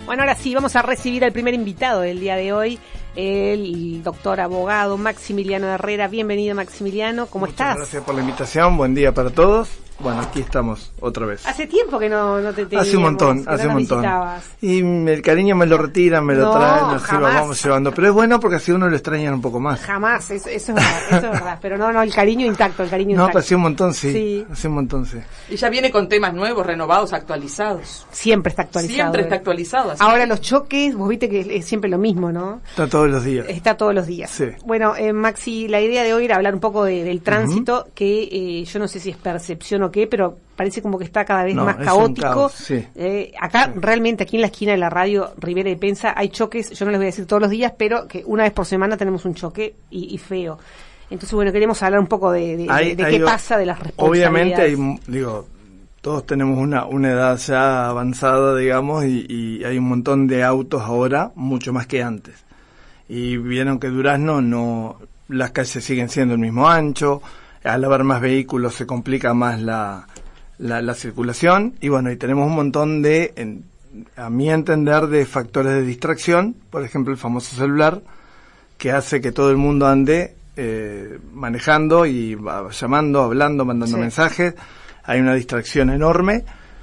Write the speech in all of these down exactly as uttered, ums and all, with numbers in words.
Bueno, ahora sí, vamos a recibir al primer invitado del día de hoy, el doctor abogado Maximiliano Herrera. Bienvenido, Maximiliano, ¿cómo Muchas estás? Gracias por la invitación, buen día para todos. Bueno, aquí estamos otra vez. Hace tiempo que no, no te teníamos. Hace un montón, que hace no un montón. visitabas. Y el cariño me lo retiran, me lo No, traen, así lo jamás. vamos llevando. Pero es bueno porque así uno lo extraña un poco más. Jamás, eso, eso es verdad, eso es verdad. Pero no, no, el cariño intacto, el cariño No, intacto. pero hace un montón, sí. Sí. Hace un montón, sí. Y ya viene con temas nuevos, renovados, actualizados. Siempre está actualizado. Siempre está ¿eh? actualizado. Así Ahora que- los choques, vos viste que es siempre lo mismo, ¿no? Está todos los días. Está todos los días. Sí. Bueno, eh, Maxi, la idea de hoy era hablar un poco de, del tránsito, uh-huh. que eh, yo no sé si es percepción o qué, pero parece como que está cada vez No, más es un caótico. caos, sí. Eh, acá, Sí. realmente, aquí en la esquina de la radio Rivera y Pensa, hay choques, yo no les voy a decir todos los días, pero que una vez por semana tenemos un choque y, y feo. Entonces, bueno, queremos hablar un poco de, de, Hay- de, de hay qué o- pasa, de las responsabilidades. Obviamente, hay, digo, todos tenemos una, una edad ya avanzada, digamos, y, y hay un montón de autos ahora, mucho más que antes. Y vieron que Durazno no, las calles siguen siendo el mismo ancho, al haber más vehículos se complica más la, la, la circulación, y bueno, y tenemos un montón de, en, a mi entender, de factores de distracción, por ejemplo, el famoso celular, que hace que todo el mundo ande eh, manejando y va, llamando, hablando, mandando Sí. mensajes. Hay una distracción enorme,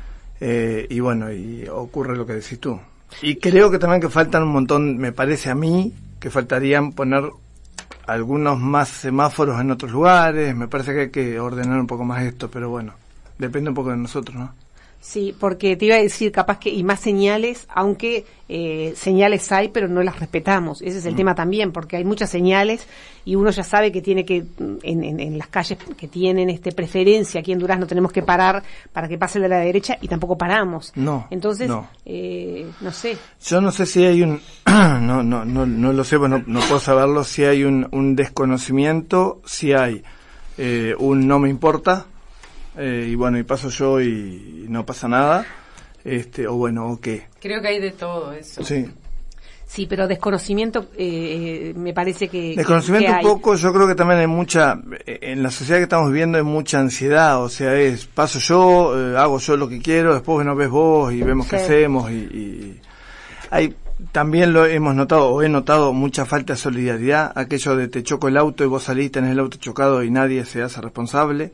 eh, y bueno, y ocurre lo que decís tú. Y creo que también que faltan un montón, me parece a mí, que faltarían poner algunos más semáforos en otros lugares. Me parece que hay que ordenar un poco más esto, pero bueno, depende un poco de nosotros, ¿no? Sí, porque te iba a decir, capaz que, y más señales, aunque eh, señales hay, pero no las respetamos. Ese es el mm. tema también, porque hay muchas señales y uno ya sabe que tiene que, en, en, en las calles que tienen este preferencia, aquí en Durazno tenemos que parar para que pase el de la derecha y tampoco paramos. No. Entonces, no, eh, no sé. Yo no sé si hay un, no, no, no, no lo sé, no, no puedo saberlo, si hay un, un desconocimiento, si hay eh, un no me importa. Eh, y bueno, y paso yo y, y no pasa nada, este, o bueno, o qué. Creo que hay de todo eso. Sí. Sí, pero desconocimiento eh, me parece que... Desconocimiento que un hay. poco, yo creo que también hay mucha, en la sociedad que estamos viviendo hay mucha ansiedad, o sea, es, paso yo, eh, hago yo lo que quiero, después bueno, ves vos y vemos Sí. qué hacemos, y, y hay, también lo hemos notado, o he notado mucha falta de solidaridad, aquello de te choco el auto y vos salís, tenés el auto chocado y nadie se hace responsable.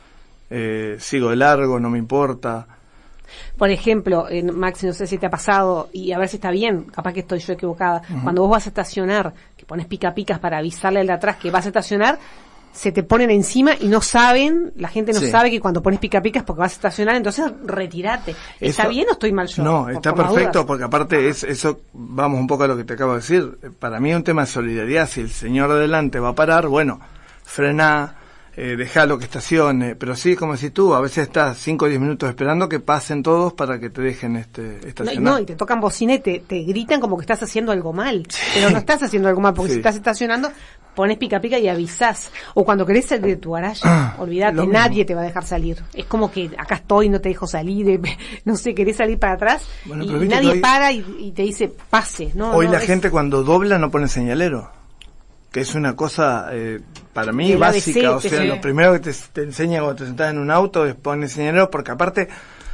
Eh, sigo de largo, no me importa. Por ejemplo, en Maxi, no sé si te ha pasado, y a ver si está bien, capaz que estoy yo equivocada, uh-huh. cuando vos vas a estacionar, que pones pica picas para avisarle al de atrás que vas a estacionar, se te ponen encima y no saben, la gente no sí. sabe que cuando pones pica picas porque vas a estacionar, entonces retirate. ¿Está Eso, bien o estoy mal yo? No, por, está por perfecto, porque aparte es eso, vamos un poco a lo que te acabo de decir, para mí es un tema de solidaridad. Si el señor de adelante va a parar, bueno, frena, Eh, dejalo que estacione, pero sí, como decís tú, a veces estás cinco o diez minutos esperando que pasen todos para que te dejen este estacionar. No, no, y te tocan bocina y te, te gritan como que estás haciendo algo mal, sí. pero no estás haciendo algo mal, porque sí. si estás estacionando, pones pica pica y avisás. O cuando querés salir de tu garaje, ah, olvídate, nadie te va a dejar salir. Es como que acá estoy, no te dejo salir, eh, no sé, querés salir para atrás, bueno, y nadie hoy, para y, y te dice, pase. No, hoy no, la es... gente cuando dobla no pone señalero. Que es una cosa, eh, para mí, básica. O sea, lo primero que te, te enseña cuando te sentás en un auto es poner señalero, porque aparte,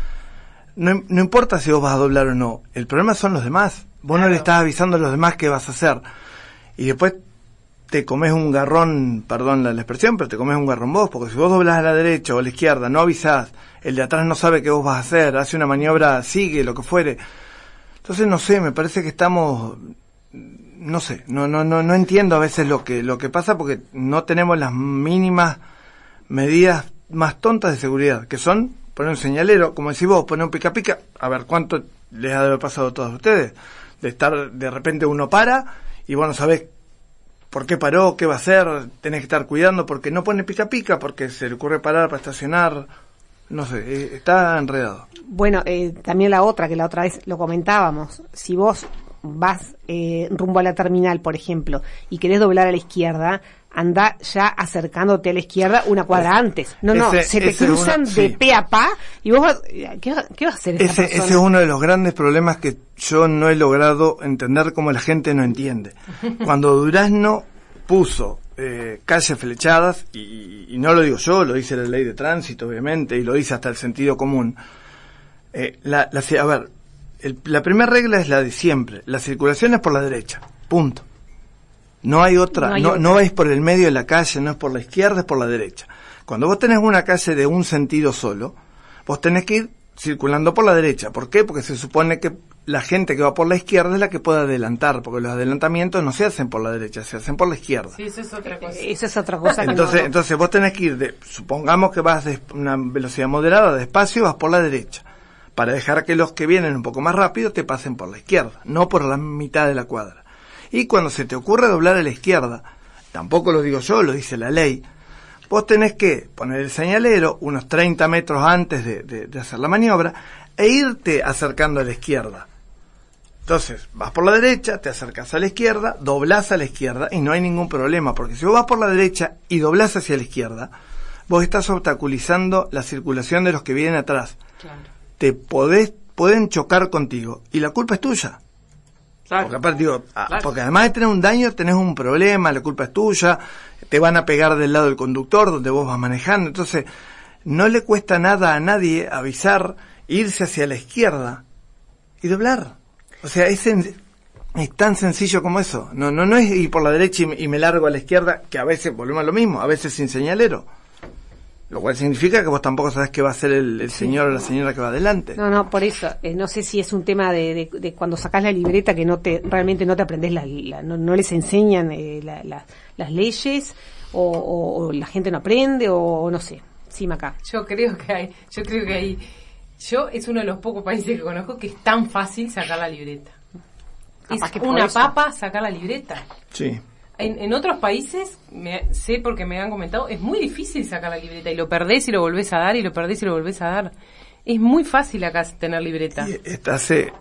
no, no importa si vos vas a doblar o no, el problema son los demás. Vos claro. no le estás avisando a los demás qué vas a hacer. Y después te comes un garrón, perdón la, la expresión, pero te comes un garrón vos, porque si vos doblás a la derecha o a la izquierda, no avisás, el de atrás no sabe qué vos vas a hacer, hace una maniobra, sigue, lo que fuere. Entonces, no sé, me parece que estamos... no sé, no no no no entiendo a veces lo que lo que pasa, porque no tenemos las mínimas medidas más tontas de seguridad, que son poner un señalero, como decís vos, poner un pica pica. A ver, ¿cuánto les ha de haber pasado a todos ustedes? De estar, de repente uno para y vos no sabés por qué paró, qué va a hacer, tenés que estar cuidando porque no pone pica pica, porque se le ocurre parar para estacionar, no sé, eh, está enredado. Bueno, eh, también la otra, que la otra vez lo comentábamos, si vos vas eh, rumbo a la terminal, por ejemplo, y querés doblar a la izquierda, anda ya acercándote a la izquierda una cuadra es, antes. No, no, ese, se te cruzan una, de sí. pe a pa y vos vas, ¿qué, qué va a hacer esa ese, persona? Ese es uno de los grandes problemas que yo no he logrado entender, cómo la gente no entiende. Cuando Durazno puso eh, calles flechadas, y, y no lo digo yo, lo dice la ley de tránsito, obviamente, y lo dice hasta el sentido común, eh, la, la, a ver, el, la primera regla es la de siempre. La circulación es por la derecha. Punto. No hay otra. No, hay no, otra. No vais por el medio de la calle, no es por la izquierda, es por la derecha. Cuando vos tenés una calle de un sentido solo, vos tenés que ir circulando por la derecha. ¿Por qué? Porque se supone que la gente que va por la izquierda es la que puede adelantar, porque los adelantamientos no se hacen por la derecha, se hacen por la izquierda. Sí, eso es otra cosa. Esa es otra cosa. Entonces, no. entonces vos tenés que ir, de, supongamos que vas de una velocidad moderada, despacio, vas por la derecha, para dejar que los que vienen un poco más rápido te pasen por la izquierda, no por la mitad de la cuadra. Y cuando se te ocurre doblar a la izquierda, tampoco lo digo yo, lo dice la ley, vos tenés que poner el señalero unos treinta metros antes de, de, de hacer la maniobra e irte acercando a la izquierda. Entonces, vas por la derecha, te acercas a la izquierda, doblás a la izquierda y no hay ningún problema, porque si vos vas por la derecha y doblás hacia la izquierda, vos estás obstaculizando la circulación de los que vienen atrás. Claro. Te podés, pueden chocar contigo y la culpa es tuya. Claro. Porque aparte digo, Claro. porque además de tener un daño, tenés un problema, la culpa es tuya, te van a pegar del lado del conductor donde vos vas manejando. Entonces, no le cuesta nada a nadie avisar, irse hacia la izquierda y doblar. O sea, es, sen- es tan sencillo como eso. No, no, no es ir por la derecha y me, y me largo a la izquierda, que a veces volvemos a lo mismo, a veces sin señalero. Lo cual significa que vos tampoco sabés qué va a ser el, el señor o la señora que va adelante. No, no, por eso. Eh, no sé si es un tema de, de, de cuando sacás la libreta que no te realmente no te aprendés, la, la, no, no les enseñan eh, la, la, las leyes o, o, o la gente no aprende o, o no sé. Sí, Maca. Yo creo que hay, yo creo que hay, yo es uno de los pocos países que conozco que es tan fácil sacar la libreta. Capaz Es que por una eso. papa sacar la libreta. Sí. En, en otros países, me, sé porque me han comentado, es muy difícil sacar la libreta y lo perdés y lo volvés a dar y lo perdés y lo volvés a dar. Es muy fácil acá tener libreta. Y esta hace,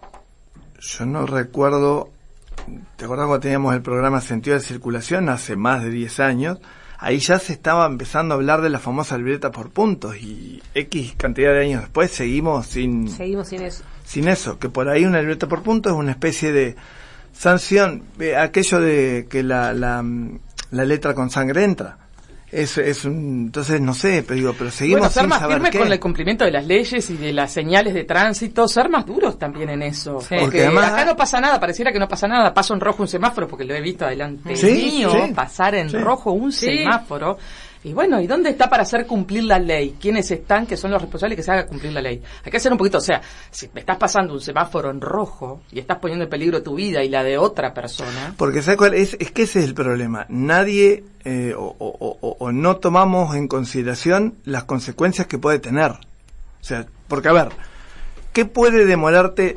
yo no recuerdo, ¿te acordás cuando teníamos el programa Sentido de Circulación hace más de diez años? Ahí ya se estaba empezando a hablar de la famosa libreta por puntos y X cantidad de años después seguimos sin, Seguimos sin eso. sin eso, que por ahí una libreta por puntos es una especie de sanción, eh, aquello de que la, la, la letra con sangre entra. Es, es un, entonces no sé, pero digo, pero seguimos Bueno, ser sin más saber firmes qué. con el cumplimiento de las leyes y de las señales de tránsito, ser más duros también en eso. Sí. Porque, Porque además- acá no pasa nada, pareciera que no pasa nada. Paso en rojo un semáforo, porque lo he visto adelante Sí, mío, sí. pasar en Sí. rojo un Sí. semáforo. Y bueno, ¿y dónde está para hacer cumplir la ley? ¿Quiénes están que son los responsables que se haga cumplir la ley? Hay que hacer un poquito, o sea, si me estás pasando un semáforo en rojo y estás poniendo en peligro tu vida y la de otra persona. Porque ¿sabes cuál es? Es que ese es el problema. Nadie eh, o, o, o, o no tomamos en consideración las consecuencias que puede tener. O sea, porque a ver, ¿qué puede demorarte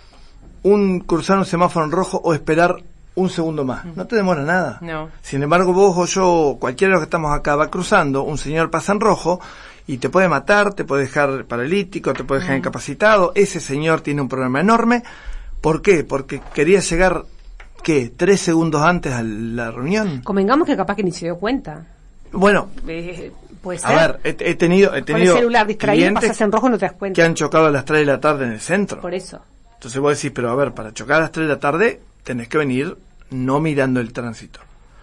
un cruzar un semáforo en rojo o esperar un segundo más? No te demora nada. No. Sin embargo, vos o yo, cualquiera de los que estamos acá va cruzando, un señor pasa en rojo y te puede matar, te puede dejar paralítico, te puede dejar incapacitado. Ese señor tiene un problema enorme. ¿Por qué? Porque quería llegar, ¿qué? ¿Tres segundos antes a la reunión? Convengamos que capaz que ni se dio cuenta. Bueno, Eh, puede ser. a ver, he, he tenido, he Con tenido el celular distraído clientes pasas en rojo y no te das cuenta. que han chocado a las tres de la tarde en el centro. Por eso. Entonces vos decís, pero a ver, para chocar a las tres de la tarde tenés que venir no mirando el tránsito.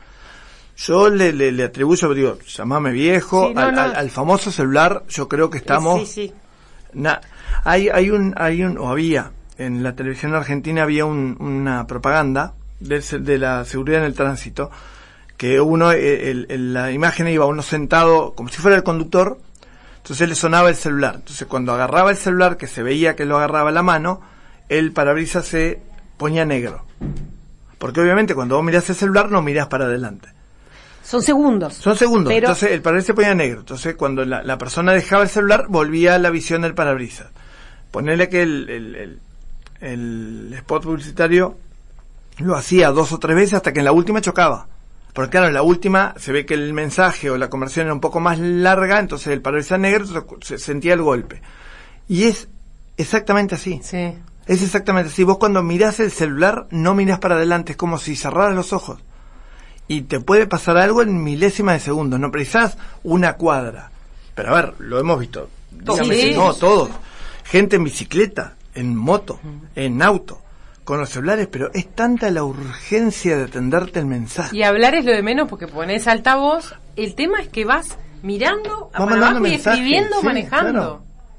Yo le, le, le atribuyo, digo, llamame viejo, Sí, no, al, no. al, al famoso celular, yo creo que estamos... Sí, sí. Na, hay, hay un, hay un, o había, en la televisión argentina había un, una propaganda de, de la seguridad en el tránsito, que uno, el, el, la imagen iba uno sentado como si fuera el conductor, entonces le sonaba el celular. Entonces cuando agarraba el celular, que se veía que lo agarraba a la mano, el parabrisas se ponía negro. Porque obviamente cuando vos mirás el celular no mirás para adelante. Son segundos. Son segundos, Pero- entonces el parabrisas se ponía negro. Entonces cuando la, la persona dejaba el celular, volvía a la visión del parabrisas. Ponele que el, el, el, el spot publicitario lo hacía dos o tres veces hasta que en la última chocaba. Porque claro, en la última se ve que el mensaje o la conversión era un poco más larga, entonces el parabrisas negro se sentía el golpe. Y es exactamente así. Sí. Es exactamente así. Vos cuando mirás el celular no mirás para adelante, es como si cerraras los ojos. Y te puede pasar algo en milésimas de segundos, no precisás una cuadra. Pero a ver, lo hemos visto. Dígame Sí. si no, todos. Gente en bicicleta, en moto, en auto, con los celulares, pero es tanta la urgencia de atenderte el mensaje. Y hablar es lo de menos porque pones altavoz. El tema es que vas mirando, Va bueno, mandando vas mensajes, escribiendo, sí, manejando. claro.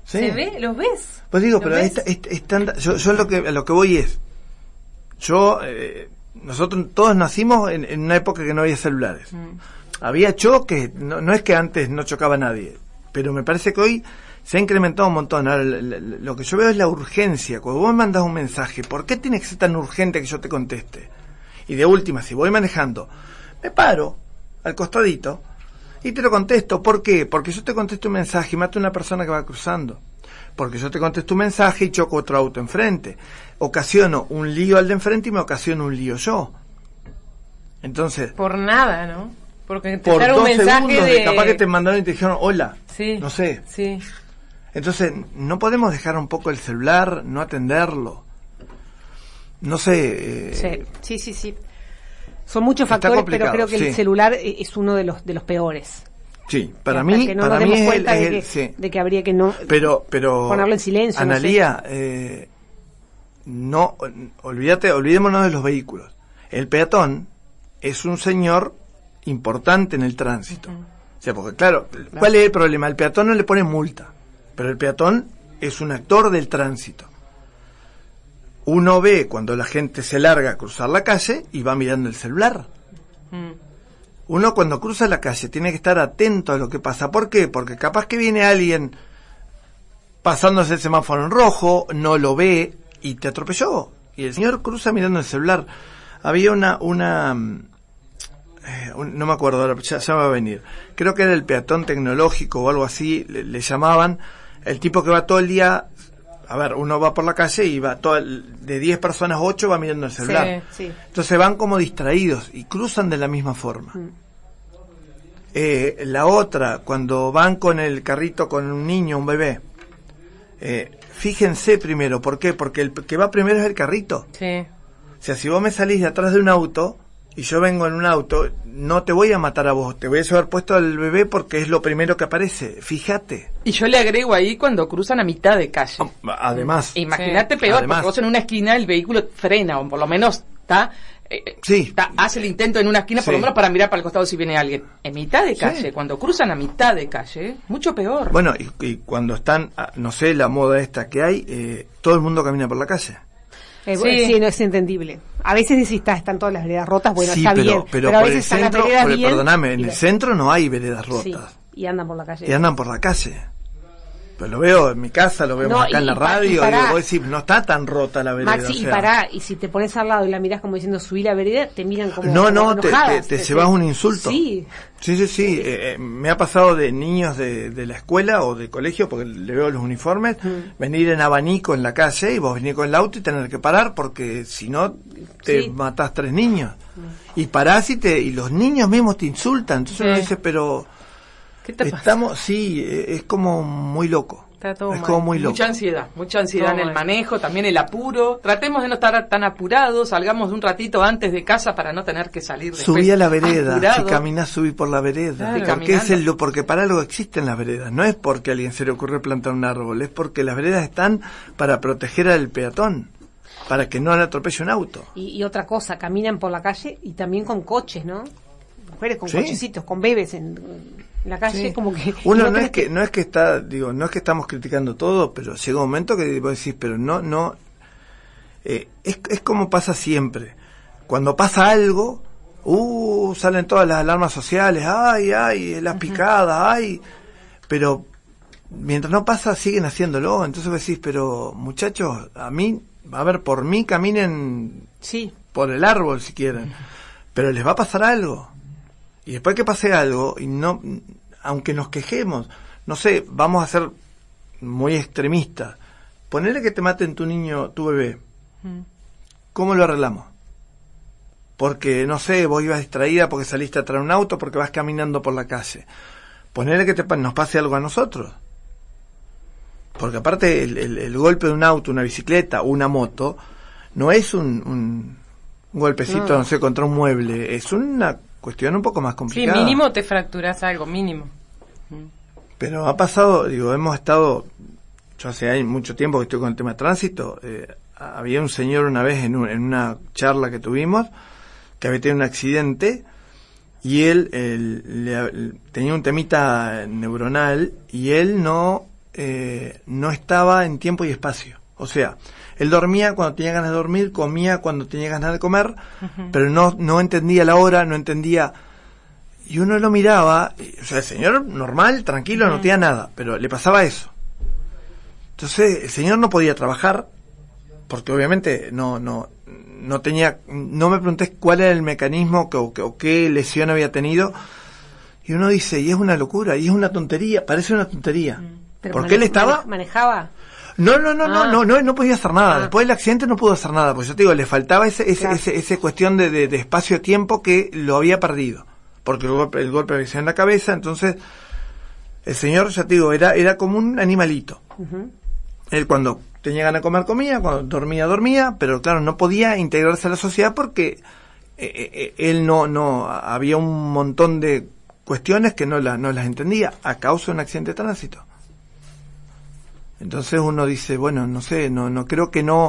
Sí. ¿Se ve? ¿Los ves? Pues digo, pero esta, esta, esta, yo, yo lo que, a lo que voy es, yo, eh, nosotros todos nacimos en, en una época que no había celulares. Mm. Había choques, no, no es que antes no chocaba nadie, pero me parece que hoy se ha incrementado un montón. Ahora, lo que yo veo es la urgencia. Cuando vos me mandas un mensaje, ¿por qué tiene que ser tan urgente que yo te conteste? Y de última, si voy manejando, me paro al costadito y te lo contesto. ¿Por qué? Porque yo te contesto un mensaje y mato a una persona que va cruzando. Porque yo te contesto un mensaje y choco otro auto enfrente. Ocasiono un lío al de enfrente y me ocasiono un lío yo. Entonces... Por nada, ¿no? Porque te por un dos mensaje segundos de... de capaz que te mandaron y te dijeron hola. Sí. No sé. Sí. Entonces, no podemos dejar un poco el celular, no atenderlo. No sé. Eh, sí, sí, sí, sí. Son muchos factores, pero creo que sí. El celular es uno de los de los peores. Sí, para mí, que no para nos mí demos es cuenta el, de, es que, el, sí. de que habría que no pero, pero, ponerlo en silencio. Analía, no, sé. eh, no, olvídate, olvidémonos de los vehículos. El peatón es un señor importante en el tránsito. Uh-huh. O sea, porque claro, claro, ¿cuál es el problema? El peatón no le pone multa, pero el peatón es un actor del tránsito. Uno ve cuando la gente se larga a cruzar la calle y va mirando el celular. Mm. Uno cuando cruza la calle tiene que estar atento a lo que pasa. ¿Por qué? Porque capaz que viene alguien pasándose el semáforo en rojo, no lo ve y te atropelló. Y el señor cruza mirando el celular. Había una... una eh, un, no me acuerdo ahora, ya, ya va a venir. Creo que era el peatón tecnológico o algo así, le, le llamaban. El tipo que va todo el día... A ver, uno va por la calle y va todo el, de diez personas, ocho va mirando el celular. Sí, sí. Entonces van como distraídos y cruzan de la misma forma. Mm. Eh, la otra, cuando van con el carrito con un niño, un bebé, eh, fíjense primero, ¿por qué? Porque el que va primero es el carrito. Sí. O sea, si vos me salís de atrás de un auto y yo vengo en un auto, no te voy a matar a vos, te voy a llevar puesto al bebé porque es lo primero que aparece, fíjate. Y yo le agrego ahí cuando cruzan a mitad de calle. Además. Imagínate sí. peor, Además. Porque vos en una esquina el vehículo frena, o por lo menos está, eh, sí. está hace el intento en una esquina, sí. por lo menos para mirar para el costado si viene alguien. En mitad de calle, sí. cuando cruzan a mitad de calle, mucho peor. Bueno, y, y cuando están, no sé, la moda esta que hay, eh, todo el mundo camina por la calle. Eh, sí. sí, no es entendible. A veces decís, está, están todas las veredas rotas, bueno, sí, está pero, bien. Pero, pero a por veces el están centro, las veredas por, bien. Perdóname, en y el ve. centro no hay veredas rotas. Sí, y andan por la calle. Y andan por la calle. Pues lo veo en mi casa, lo vemos no, acá y, en la radio, y digo, vos decís, no está tan rota la vereda. Maxi, o sea, y pará, y si te pones al lado y la mirás como diciendo, subí la vereda, te miran como No, no, como te, te, te, te llevas un insulto. Sí. Sí, sí, sí. Eh, eh, me ha pasado de niños de, de la escuela o de colegio, porque le veo los uniformes, mm. venir en abanico en la calle y vos venir con el auto y tener que parar porque si no te sí. matás tres niños. Mm. Y parás y, te, y los niños mismos te insultan. Entonces sí. uno dice, pero... ¿Qué te pasa? Estamos, sí, es como muy loco. Está todo es mal. Como muy loco. Mucha ansiedad, mucha ansiedad todo en el mal. Manejo, también el apuro. Tratemos de no estar tan apurados, salgamos de un ratito antes de casa para no tener que salir después. Subí a la vereda, apurado. Si caminás, subí por la vereda. Claro. Porque, es el, porque para algo existen las veredas, no es porque a alguien se le ocurrió plantar un árbol, es porque las veredas están para proteger al peatón, para que no le atropelle un auto. Y, y otra cosa, caminan por la calle y también con coches, ¿no? Mujeres con ¿sí? cochecitos, con bebés en... en la calle, sí. como que uno no, no es que, que no es que está, digo, no es que estamos criticando todo, pero llega un momento que vos decís, pero no, no, eh, es, es como pasa siempre, cuando pasa algo, uh, salen todas las alarmas sociales, ay, ay, las picadas, uh-huh. ay, pero mientras no pasa siguen haciéndolo, entonces vos decís, pero muchachos, a mí, a ver, por mí caminen sí. por el árbol si quieren, pero les va a pasar algo. Y después que pase algo, y no, aunque nos quejemos, no sé, vamos a ser muy extremistas. Ponele que te maten tu niño, tu bebé. Mm. ¿Cómo lo arreglamos? Porque, no sé, vos ibas distraída porque saliste a traer un auto, porque vas caminando por la calle. Ponele que te, nos pase algo a nosotros. Porque aparte el, el, el golpe de un auto, una bicicleta o una moto, no es un, un, un golpecito, no. no sé, contra un mueble, es una... cuestión un poco más complicada. Sí, mínimo te fracturas algo, mínimo. Pero ha pasado, digo, hemos estado, yo hace hay mucho tiempo que estoy con el tema de tránsito, eh, había un señor una vez en, un, en una charla que tuvimos, que había tenido un accidente, y él, él le, tenía un temita neuronal, y él no eh, no estaba en tiempo y espacio. O sea, él dormía cuando tenía ganas de dormir, comía cuando tenía ganas de comer, uh-huh. pero no, no entendía la hora, no entendía... Y uno lo miraba, y, o sea, el señor normal, tranquilo, uh-huh. no tenía nada, pero le pasaba eso. Entonces, el señor no podía trabajar, porque obviamente no, no, no tenía, no me pregunté cuál era el mecanismo que, o, que, o qué lesión había tenido, y uno dice, y es una locura, y es una tontería, parece una tontería. Pero porque mane- él estaba... ¿Manejaba? No, no, no, ah. no, no, no, no podía hacer nada. Ah. Después del accidente no pudo hacer nada, porque yo te digo, le faltaba ese, ese, claro. ese, ese cuestión de, de, de espacio-tiempo que lo había perdido, porque el golpe, el golpe había sido en la cabeza, entonces, el señor, ya te digo, era, era como un animalito. Uh-huh. Él cuando tenía ganas de comer, comía, cuando dormía, dormía, pero claro, no podía integrarse a la sociedad porque eh, eh, él no, no, había un montón de cuestiones que no, la, no las entendía a causa de un accidente de tránsito. Entonces uno dice, bueno, no sé, no, no creo que no,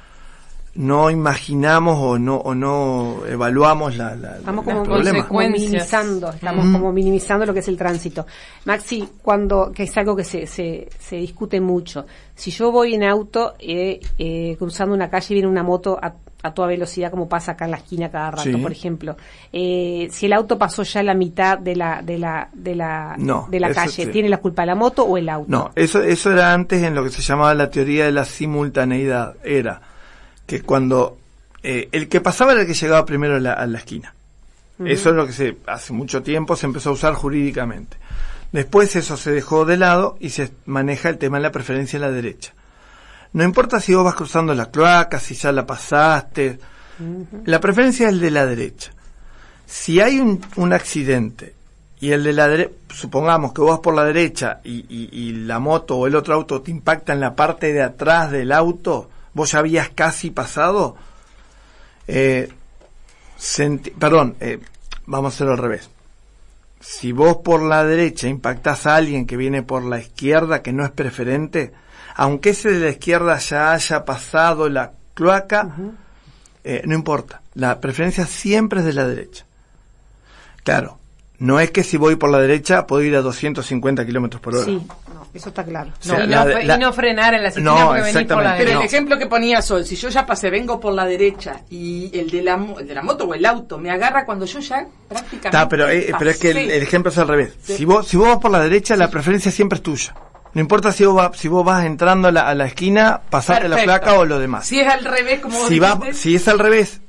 no imaginamos o no, o no evaluamos la, la, estamos la, como, el problema. como minimizando, estamos mm. como minimizando lo que es el tránsito. Maxi, cuando, que es algo que se, se, se discute mucho, si yo voy en auto, eh, eh, cruzando una calle y viene una moto a, a toda velocidad, como pasa acá en la esquina cada rato, sí. por ejemplo, eh, si el auto pasó ya la mitad de la, de la, de la, no, de la calle, sí. ¿tiene la culpa la moto o el auto? No, eso, eso era antes en lo que se llamaba la teoría de la simultaneidad, era que cuando eh, el que pasaba era el que llegaba primero a la, a la esquina. Uh-huh. Eso es lo que se hace mucho tiempo se empezó a usar jurídicamente. Después eso se dejó de lado y se maneja el tema de la preferencia a la derecha. No importa si vos vas cruzando la cloaca, si ya la pasaste, uh-huh. la preferencia es el de la derecha. Si hay un, un accidente y el de la derecha, supongamos que vos vas por la derecha y, y, y la moto o el otro auto te impacta en la parte de atrás del auto, vos ya habías casi pasado, eh, senti- perdón, eh, vamos a hacerlo al revés. Si vos por la derecha impactás a alguien que viene por la izquierda, que no es preferente, aunque ese de la izquierda ya haya pasado la cloaca, uh-huh. eh, no importa. La preferencia siempre es de la derecha. Claro, no es que si voy por la derecha puedo ir a doscientos cincuenta kilómetros por hora. Sí, no, eso está claro. O sea, no, y, no, la, la, y no frenar en la esquina no, porque venís por la Pero derecha. el ejemplo que ponía Sol, si yo ya pasé, vengo por la derecha y el de la, el de la moto o el auto me agarra cuando yo ya prácticamente Está, pero, eh, pero es que el, el ejemplo es al revés. Sí. Si vos si vos vas por la derecha, sí. la preferencia siempre es tuya. No importa si vos, va, si vos vas entrando a la, a la esquina, pasarte la placa o lo demás. Si es al revés, como vos si, va, si es al revés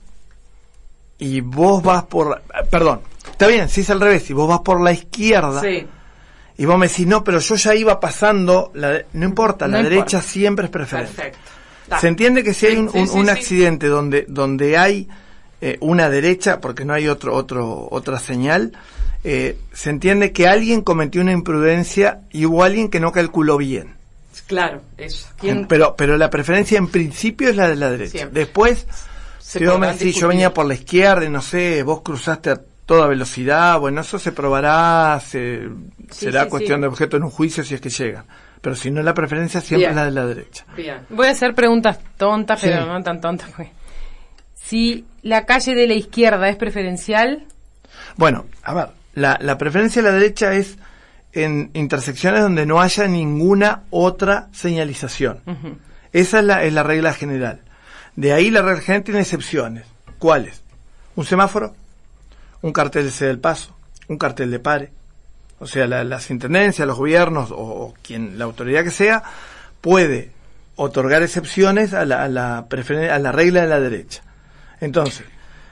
y vos vas por... Perdón, está bien, si es al revés, si vos vas por la izquierda sí. y vos me decís, no, pero yo ya iba pasando, la, no importa, no la importa. derecha siempre es preferente. Perfecto. Se entiende que si hay un, sí, un, sí, un sí. accidente donde donde hay eh, una derecha, porque no hay otro otro otra señal, eh, se entiende que alguien cometió una imprudencia y hubo alguien que no calculó bien. Claro, eso. ¿Quién? Pero pero la preferencia en principio es la de la derecha. Siempre. Después, se si vos me decís, yo venía por la izquierda y no sé, vos cruzaste a toda velocidad, bueno, eso se probará, se, sí, será sí, cuestión sí. de objeto en un juicio si es que llegan. Pero si no, la preferencia siempre Bien. es la de la derecha. Bien. Voy a hacer preguntas tontas, Sí. pero no tan tontas. Pues. Si la calle de la izquierda es preferencial, Bueno, a ver, la, la preferencia a la derecha es en intersecciones donde no haya ninguna otra señalización. uh-huh. Esa es la, es la regla general. De ahí la regla general tiene excepciones. ¿Cuáles? Un semáforo, un cartel de ceda el paso, un cartel de pare. O sea, la, las intendencias, los gobiernos o, o quien, la autoridad que sea, puede otorgar excepciones a la, a la preferen- a la regla de la derecha. Entonces,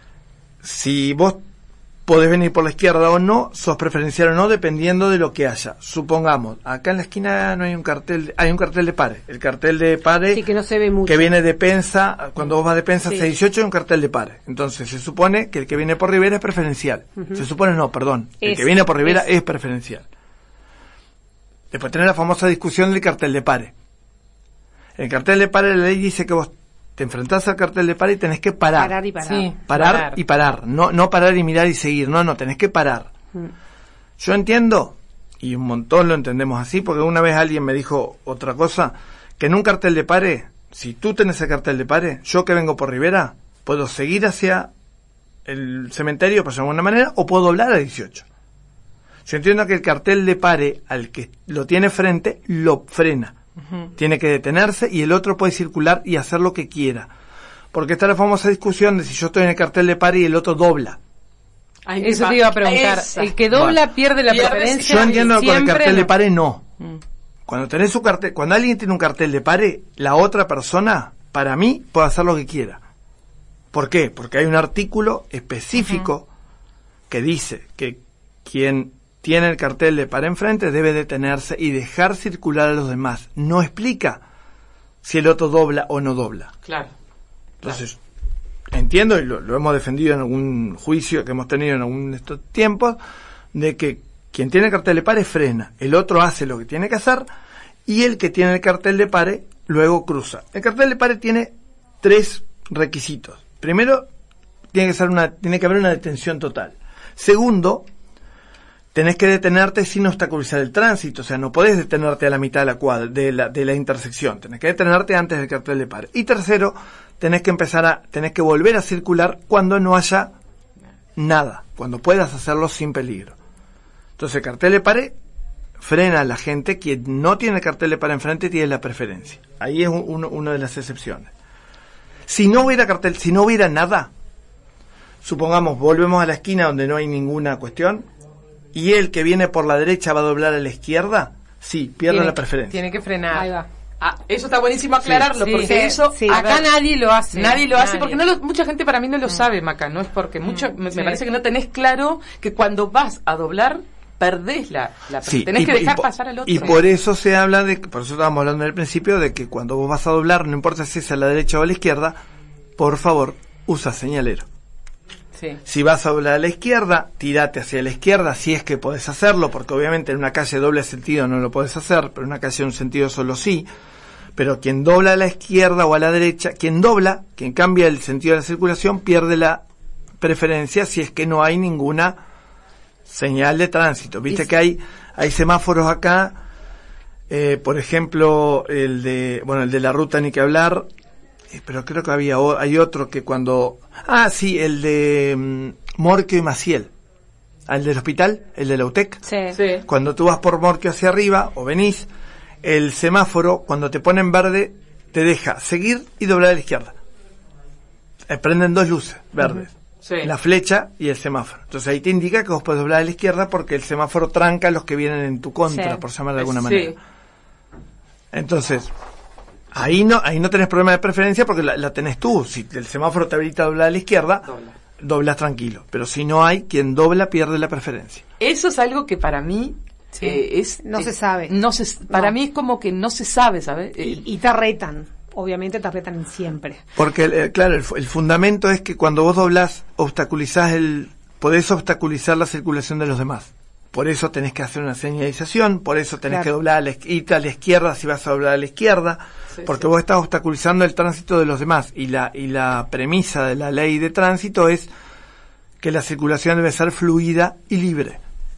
si vos podés venir por la izquierda o no, sos preferencial o no, dependiendo de lo que haya. Supongamos, acá en la esquina no hay un cartel, de, hay un cartel de pare. El cartel de pare Sí, que no se ve mucho. que viene de Pensa, cuando vos vas de Pensa Sí. seiscientos dieciocho hay un cartel de pare. Entonces se supone que el que viene por Rivera es preferencial. Uh-huh. Se supone no, perdón. El Es, que viene por Rivera es. es preferencial. Después tenés la famosa discusión del cartel de pare. El cartel de pare, la ley dice que vos te enfrentás al cartel de pare y tenés que parar. Parar y parar. Sí. Parar, Parar. y parar. No, no parar y mirar y seguir. No, no, tenés que parar. Mm. Yo entiendo, y un montón lo entendemos así, porque una vez alguien me dijo otra cosa, que en un cartel de pare, si tú tenés el cartel de pare, yo que vengo por Rivera, puedo seguir hacia el cementerio, por alguna manera, o puedo doblar a dieciocho. Yo entiendo que el cartel de pare al que lo tiene frente lo frena. Uh-huh. Tiene que detenerse y el otro puede circular y hacer lo que quiera. Porque está la famosa discusión de si yo estoy en el cartel de pare y el otro dobla. Ay, eso te iba a preguntar. Esa. El que dobla bueno, pierde la preferencia. Yo entiendo que con el cartel no. de pare no. Mm. Cuando tenés un cartel, cuando alguien tiene un cartel de pare, la otra persona, para mí, puede hacer lo que quiera. ¿Por qué? Porque hay un artículo específico uh-huh. que dice que quien tiene el cartel de pare enfrente debe detenerse y dejar circular a los demás. No explica si el otro dobla o no dobla. Claro. Entonces, claro. entiendo, y lo, lo hemos defendido en algún juicio que hemos tenido en algún de estos tiempos, de que quien tiene el cartel de pare frena, el otro hace lo que tiene que hacer, y el que tiene el cartel de pare luego cruza. El cartel de pare tiene tres requisitos. Primero, tiene que ser una, tiene que haber una detención total. Segundo, tenés que detenerte sin obstaculizar el tránsito, o sea, no podés detenerte a la mitad de la cuadra, de la, de la intersección, tenés que detenerte antes del cartel de pare. Y tercero, tenés que empezar a, tenés que volver a circular cuando no haya nada, cuando puedas hacerlo sin peligro. Entonces el cartel de pare frena a la gente, quien no tiene el cartel de pare enfrente tiene la preferencia. Ahí es un, uno, una de las excepciones. Si no hubiera cartel, si no hubiera nada, supongamos, volvemos a la esquina donde no hay ninguna cuestión, y el que viene por la derecha va a doblar a la izquierda, sí, pierde tiene, la preferencia. Tiene que frenar. Ahí va. Ah, eso está buenísimo aclararlo, sí, porque sí, eso... Sí. Acá ver, nadie lo hace. Nadie lo nadie. hace, porque no lo, mucha gente para mí no lo mm. sabe, Maca, no es porque mucho, mm, me, sí. me parece que no tenés claro que cuando vas a doblar, perdés la... la sí, tenés y, que dejar y, pasar al otro. Y por eso se habla de, por eso estábamos hablando al principio, de que cuando vos vas a doblar, no importa si es a la derecha o a la izquierda, por favor, usa señalero. Sí. Si vas a doblar a la izquierda, tirate hacia la izquierda si es que podés hacerlo, porque obviamente en una calle de doble sentido no lo podés hacer, pero en una calle de un sentido solo sí. Pero quien dobla a la izquierda o a la derecha, quien dobla, quien cambia el sentido de la circulación, pierde la preferencia si es que no hay ninguna señal de tránsito. Viste que hay hay semáforos acá, eh, por ejemplo, el de, bueno, el de la ruta ni que hablar, eh, pero creo que había o, hay otro que cuando, ah, sí, el de um, Morquio y Maciel, el del hospital, el de la U T E C. Sí. Sí. Cuando tú vas por Morquio hacia arriba, o venís, el semáforo, cuando te pone en verde, te deja seguir y doblar a la izquierda. Eh, prenden dos luces verdes. Uh-huh. Sí. La flecha y el semáforo. Entonces ahí te indica que vos podés doblar a la izquierda porque el semáforo tranca a los que vienen en tu contra, sí. por llamarlo de alguna manera. Sí. Entonces, ahí no ahí no tenés problema de preferencia porque la, la tenés tú. Si el semáforo te habilita a doblar a la izquierda, Dobla. doblas tranquilo. Pero si no hay, quien dobla pierde la preferencia. Eso es algo que para mí sí. eh, es... No eh, se sabe. No se, para no. mí es como que no se sabe, ¿sabes? Eh, y, y te retan. Obviamente te apretan siempre. Porque, eh, claro, el, el fundamento es que cuando vos doblás, obstaculizás el... podés obstaculizar la circulación de los demás. Por eso tenés que hacer una señalización, por eso tenés claro. que doblar a la, irte a la izquierda si vas a doblar a la izquierda, sí, porque sí. vos estás obstaculizando el tránsito de los demás. Y la, y la premisa de la ley de tránsito es que la circulación debe ser fluida y libre.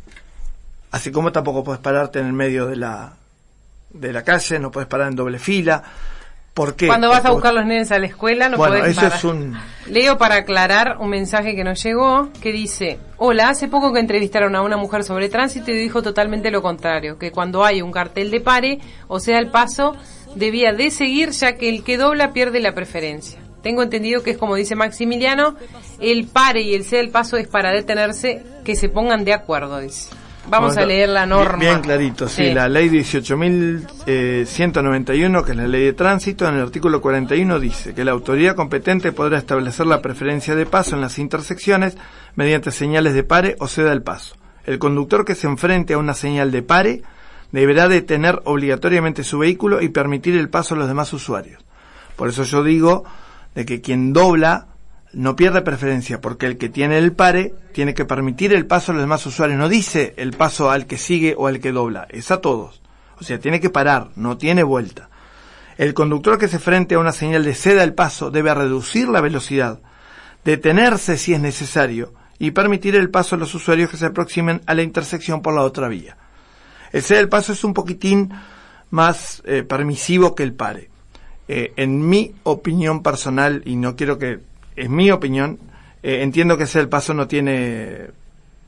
Así como tampoco podés pararte en el medio de la, de la calle, no podés parar en doble fila. ¿Por qué? Cuando Porque vas a buscar los nenes a la escuela no bueno, podés eso parar. Es un... Leo para aclarar un mensaje que nos llegó que dice: hola, hace poco que entrevistaron a una mujer sobre tránsito y dijo totalmente lo contrario, que cuando hay un cartel de pare, o sea el paso, debía de seguir ya que el que dobla pierde la preferencia. Tengo entendido que es como dice Maximiliano, el pare y el sea el paso es para detenerse, que se pongan de acuerdo, dice. Vamos bueno, a leer la norma. Bien clarito, sí, sí. La ley dieciocho mil ciento noventa y uno, que es la ley de tránsito, en el artículo cuarenta y uno dice que la autoridad competente podrá establecer la preferencia de paso en las intersecciones mediante señales de pare o ceda el paso. El conductor que se enfrente a una señal de pare deberá detener obligatoriamente su vehículo y permitir el paso a los demás usuarios. Por eso yo digo de que quien dobla no pierde preferencia, porque el que tiene el pare tiene que permitir el paso a los demás usuarios. No dice el paso al que sigue o al que dobla, es a todos. O sea, tiene que parar, no tiene vuelta. El conductor que se frente a una señal de ceda el paso debe reducir la velocidad, detenerse si es necesario y permitir el paso a los usuarios que se aproximen a la intersección por la otra vía. El ceda el paso es un poquitín más eh, permisivo que el pare. Eh, en mi opinión personal, y no quiero que... es mi opinión, eh, entiendo que ese el paso no tiene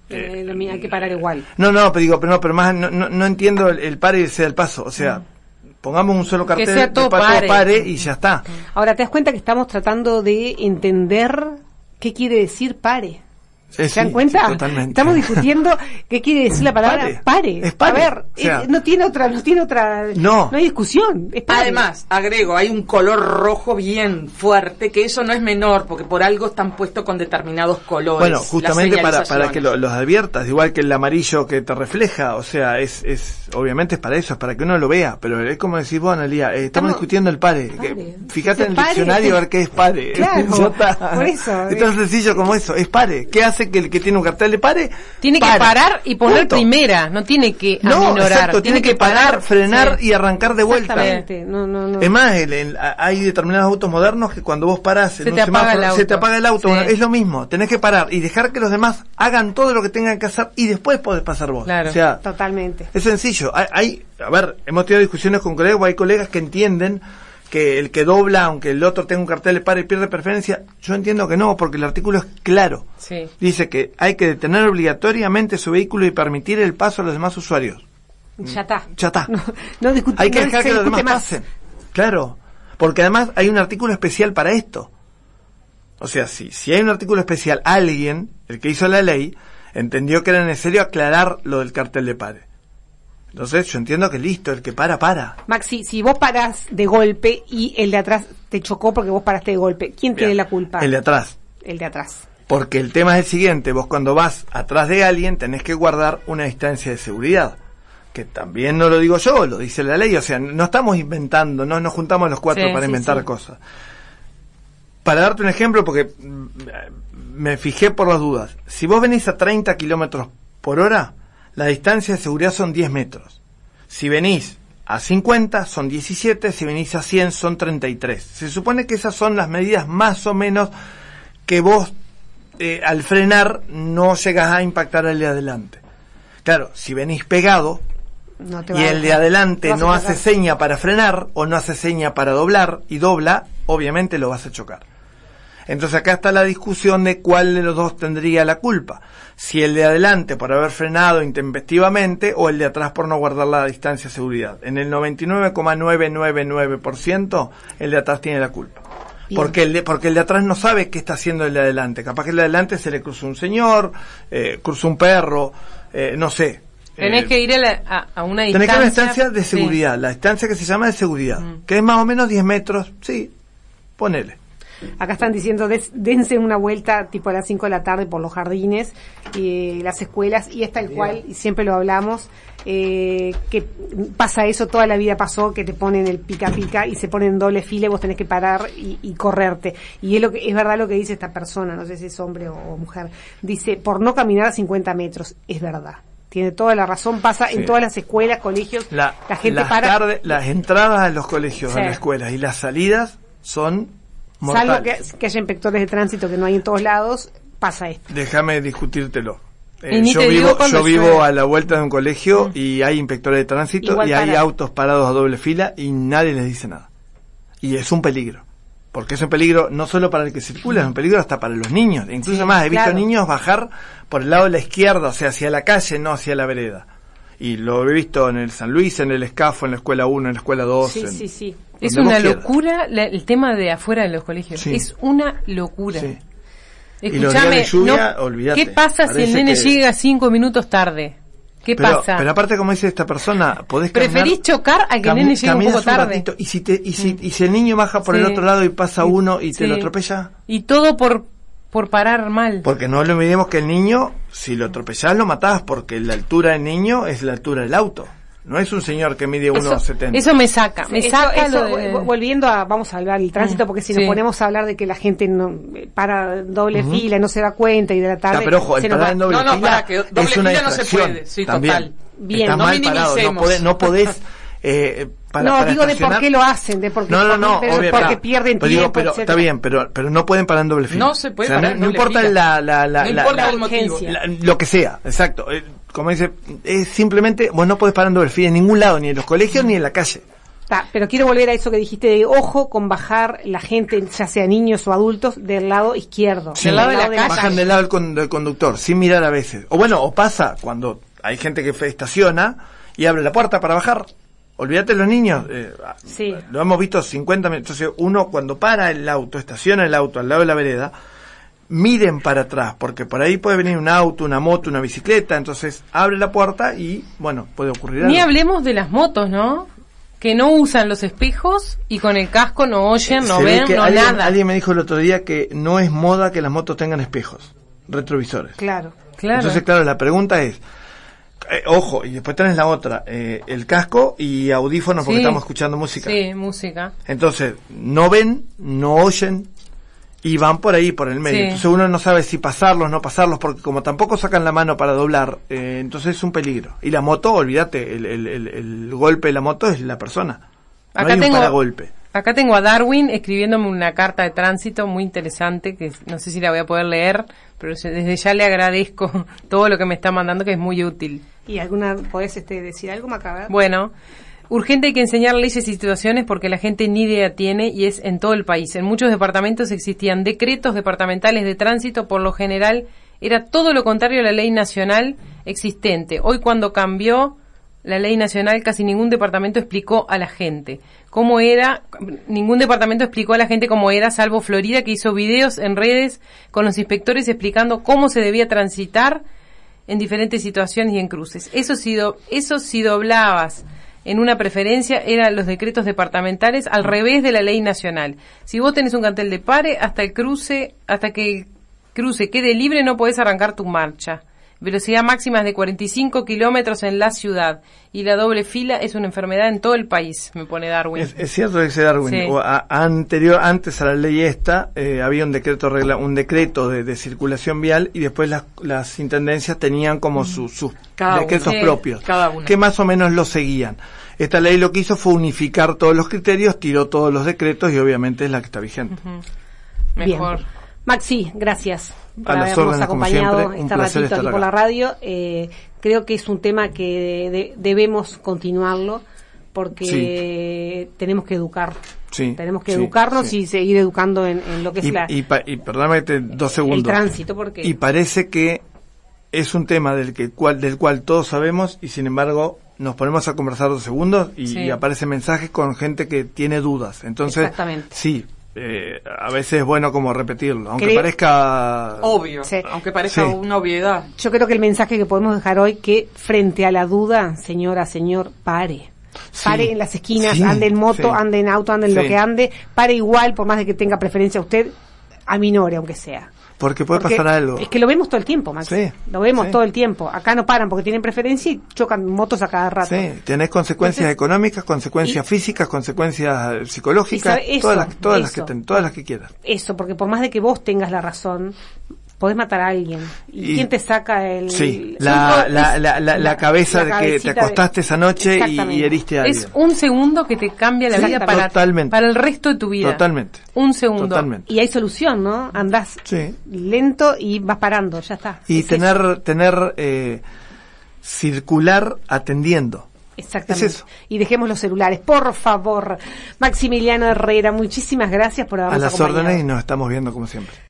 Eh, eh, hay que parar igual. No, no, pero digo, pero no, pero más no, no, no entiendo el, el pare y sea el paso. O sea, mm. pongamos un solo cartel de todo pare. pare y ya está. Ahora, ¿te das cuenta que estamos tratando de entender qué quiere decir pare? ¿Se sí, dan cuenta? Sí, estamos discutiendo qué quiere decir la palabra pare. pare. Es pare. A ver, o sea, eh, no tiene otra, no tiene otra, no, no hay discusión. Es pare. Además, agrego, hay un color rojo bien fuerte, que eso no es menor, porque por algo están puestos con determinados colores. Bueno, justamente para, para que lo, los adviertas, igual que el amarillo que te refleja, o sea, es, es, obviamente es para eso, es para que uno lo vea, pero es como decís vos, Analía, eh, estamos, estamos discutiendo el pare. pare. Que, fíjate en el pare? diccionario a ver qué es pare. Claro, por eso. Es tan sencillo como eso, es pare. ¿Qué hace que el que tiene un cartel de pare? Tiene para. que parar y poner Punto. primera, no tiene que no, aminorar. Exacto, tiene, tiene que parar, parar frenar sí. y arrancar de vuelta. Exactamente. No, no, no. Es más, el, el, hay determinados autos modernos que cuando vos parás en se, un te, apaga semáforo, se te apaga el auto. Sí. Es lo mismo, tenés que parar y dejar que los demás hagan todo lo que tengan que hacer y después podés pasar vos. Claro. O sea, totalmente. Es sencillo. Hay, hay, a ver, hemos tenido discusiones con colegas, hay colegas que entienden que el que dobla, aunque el otro tenga un cartel de pare y pierde preferencia, yo entiendo que no, porque el artículo es claro. Sí. Dice que hay que detener obligatoriamente su vehículo y permitir el paso a los demás usuarios. Ya está. Ya está. No, no discutimos. Hay que no dejar que los demás más. pasen. Claro. Porque además hay un artículo especial para esto. O sea, si, si hay un artículo especial, alguien, el que hizo la ley, entendió que era necesario aclarar lo del cartel de pare. Entonces yo entiendo que listo, el que para, para. Maxi, si vos parás de golpe y el de atrás te chocó porque vos paraste de golpe, ¿quién Bien. tiene la culpa? El de atrás. El de atrás. Porque el tema es el siguiente, vos cuando vas atrás de alguien tenés que guardar una distancia de seguridad. Que también no lo digo yo, lo dice la ley. O sea, no estamos inventando, no nos juntamos los cuatro sí, para sí, inventar sí. cosas. Para darte un ejemplo, porque me fijé por las dudas. Si vos venís a treinta kilómetros por hora, la distancia de seguridad son diez metros. Si venís a cincuenta son diecisiete, si venís a cien son treinta y tres. Se supone que esas son las medidas más o menos que vos eh, al frenar no llegas a impactar al de adelante. Claro, si venís pegado no te y el de adelante no hace seña para frenar o no hace seña para doblar y dobla, obviamente lo vas a chocar. Entonces acá está la discusión de cuál de los dos tendría la culpa. Si el de adelante por haber frenado intempestivamente o el de atrás por no guardar la distancia de seguridad. En el noventa y nueve coma novecientos noventa y nueve por ciento el de atrás tiene la culpa. Porque el, de, porque el de atrás no sabe qué está haciendo el de adelante. Capaz que el de adelante se le cruzó un señor, eh, cruzó un perro, eh, no sé. Tenés eh, que ir a, la, a, a una distancia. Tenés que ir a una distancia de seguridad, sí. La distancia que se llama de seguridad, mm. que es más o menos diez metros, sí, ponele. Acá están diciendo, des, dense una vuelta tipo a las cinco de la tarde por los jardines, eh, las escuelas, y es tal cual, y siempre lo hablamos, eh, que pasa eso, toda la vida pasó, que te ponen el pica pica y se ponen doble fila y vos tenés que parar y, y correrte. Y es lo que es verdad lo que dice esta persona, no sé si es hombre o, o mujer, dice, por no caminar a cincuenta metros, es verdad. Tiene toda la razón, pasa sí. en todas las escuelas, colegios, la, la gente las para... Tarde, las entradas a los colegios, sí. a las escuelas, y las salidas son mortales. Salvo que, que haya inspectores de tránsito que no hay en todos lados, pasa esto. Déjame discutírtelo. Eh, yo vivo, yo vivo a la vuelta de un colegio mm. y hay inspectores de tránsito Igual y para. hay autos parados a doble fila y nadie les dice nada. Y es un peligro. Porque es un peligro no solo para el que circula, es un peligro hasta para los niños. Incluso sí, más, he visto claro. niños bajar por el lado de la izquierda, o sea, hacia la calle, no hacia la vereda. Y lo he visto en el San Luis, en el Escafo, en la escuela uno, en la escuela dos. Sí, en, sí, sí. Es una locura la, el tema de afuera de los colegios. Sí. Es una locura. Sí. Escuchame, lluvia, no, ¿qué pasa si el nene que... llega cinco minutos tarde? ¿Qué pero, pasa? Pero aparte, como dice esta persona, podés ¿Preferís caminar, chocar a que el nene llegue un poco un tarde? Ratito, y si te, y si, y si el niño baja por sí. el otro lado y pasa uno y sí. te lo atropella. Y todo por por parar mal. Porque no le olvidemos que el niño, si lo atropellás, lo matás, porque la altura del niño es la altura del auto. No es un señor que mide uno setenta. Eso me saca, me eso, saca eso, lo de... Volviendo a, vamos a hablar del tránsito, porque si sí. nos ponemos a hablar de que la gente no para doble uh-huh. fila, no se da cuenta y de la tarde... Ya, pero ojo, el parar en doble no, no, fila para que doble es una fila no se puede, sí, también. Total. Bien, Estás no mal parado, no podés... No podés eh, para, no, para digo estacionar. de por qué lo hacen, de por qué, no, no, no, porque, obvio, porque pero, pierden pero tiempo, digo, pero, está bien, pero pero no pueden parar en doble fila. No se puede o sea, parar no, en no doble importa fila. la, la, la, no la, importa la, el motivo. La, lo que sea, exacto. Eh, como dice, es simplemente, vos no podés parar en doble fila en ningún lado, ni en los colegios ni en la calle. Ta, pero quiero volver a eso que dijiste de ojo con bajar la gente, ya sea niños o adultos, del lado izquierdo. Sí, del lado de la de calle. bajan del lado del, con, del conductor, sin mirar a veces. O bueno, o pasa cuando hay gente que estaciona y abre la puerta para bajar. Olvídate los niños. Eh, sí. Lo hemos visto cincuenta minutos. Entonces uno cuando para el auto, estaciona el auto al lado de la vereda, miren para atrás, porque por ahí puede venir un auto, una moto, una bicicleta, entonces abre la puerta y, bueno, puede ocurrir algo. Ni hablemos de las motos, ¿no? Que no usan los espejos y con el casco no oyen, no Se ven, que no alguien, nada. Alguien me dijo el otro día que no es moda que las motos tengan espejos, retrovisores. Claro, claro. Entonces, claro, la pregunta es, eh, ojo, y después tenés la otra, eh, el casco y audífonos porque Sí. estamos escuchando música. Sí, música. Entonces, no ven, no oyen y van por ahí, por el medio. Sí. Entonces uno no sabe si pasarlos, no pasarlos, porque como tampoco sacan la mano para doblar, eh, entonces es un peligro. Y la moto, olvídate, el, el, el, el golpe de la moto es la persona. No Acá hay tengo, un paragolpe. acá tengo a Darwin escribiéndome una carta de tránsito muy interesante, que no sé si la voy a poder leer, pero desde ya le agradezco todo lo que me está mandando, que es muy útil. ¿Y alguna podés este, decir algo, Macaber? Bueno, urgente hay que enseñar leyes y situaciones porque la gente ni idea tiene y es en todo el país. En muchos departamentos existían decretos departamentales de tránsito, por lo general era todo lo contrario a la ley nacional existente. Hoy cuando cambió la ley nacional casi ningún departamento explicó a la gente cómo era, ningún departamento explicó a la gente cómo era, salvo Florida, que hizo videos en redes con los inspectores explicando cómo se debía transitar en diferentes situaciones y en cruces. Eso si, do, eso si doblabas en una preferencia eran los decretos departamentales al revés de la ley nacional. Si vos tenés un cartel de pare, hasta el cruce, hasta que el cruce quede libre no podés arrancar tu marcha. Velocidad máxima es de cuarenta y cinco kilómetros en la ciudad y la doble fila es una enfermedad en todo el país, me pone Darwin. Es, es cierto lo que dice Darwin. Sí. O a, anterior, antes a la ley esta, eh, había un decreto regla, un decreto de, de circulación vial y después las, las intendencias tenían como su, sus Cada decretos uno. propios, Sí, cada uno. que más o menos lo seguían. Esta ley lo que hizo fue unificar todos los criterios, tiró todos los decretos y obviamente es la que está vigente. Uh-huh. Bien. Mejor. Maxi, gracias por A las habernos órdenes, como acompañado siempre, un este placer ratito aquí estar por la acá. radio. Eh, creo que es un tema que de- debemos continuarlo porque tenemos que educar. Sí, Tenemos que sí, educarnos sí. y seguir educando en, en lo que es Y, la, y, pa- y perdóname te- dos segundos. el tránsito. Porque Y parece que es un tema del que cual, del cual todos sabemos y sin embargo nos ponemos a conversar dos segundos y, Sí. y aparecen mensajes con gente que tiene dudas. Entonces, Exactamente. sí, eh, a veces es bueno como repetirlo, aunque Creo- parezca Obvio, Sí. aunque parezca Sí. una obviedad. yo creo que el mensaje que podemos dejar hoy que frente a la duda, señora, señor, pare. Sí. Pare en las esquinas, Sí, ande en moto, sí. ande en auto, ande en Sí. lo que ande, pare igual, por más de que tenga preferencia usted, aminore aunque sea. porque puede Porque pasar algo. Es que lo vemos todo el tiempo, Max. Sí, Lo vemos sí. todo el tiempo. Acá no paran porque tienen preferencia y chocan motos a cada rato. Sí, tenés consecuencias Entonces, económicas, consecuencias y- físicas, consecuencias eh, psicológicas, Y sabe- eso, todas las todas las que eso. ten- todas las que quieras. Eso, porque por más de que vos tengas la razón, podés matar a alguien. ¿Y, Y- quién te saca el...? Sí, son la, todo- la, es- la, la, la cabeza la de que te cabecita de- acostaste esa noche y, Exactamente. y heriste a alguien. Es un segundo que te cambia la vida Exactamente. para, Totalmente. para el resto de tu vida. Totalmente. Un segundo. Totalmente. Y hay solución, ¿no? Andás Sí. lento y vas parando, ya está. Y Es tener eso. tener eh, circular atendiendo. Exactamente. es eso. Y dejemos los celulares, por favor. Maximiliano Herrera, muchísimas gracias por A habernos las acompañado. órdenes y nos estamos viendo como siempre.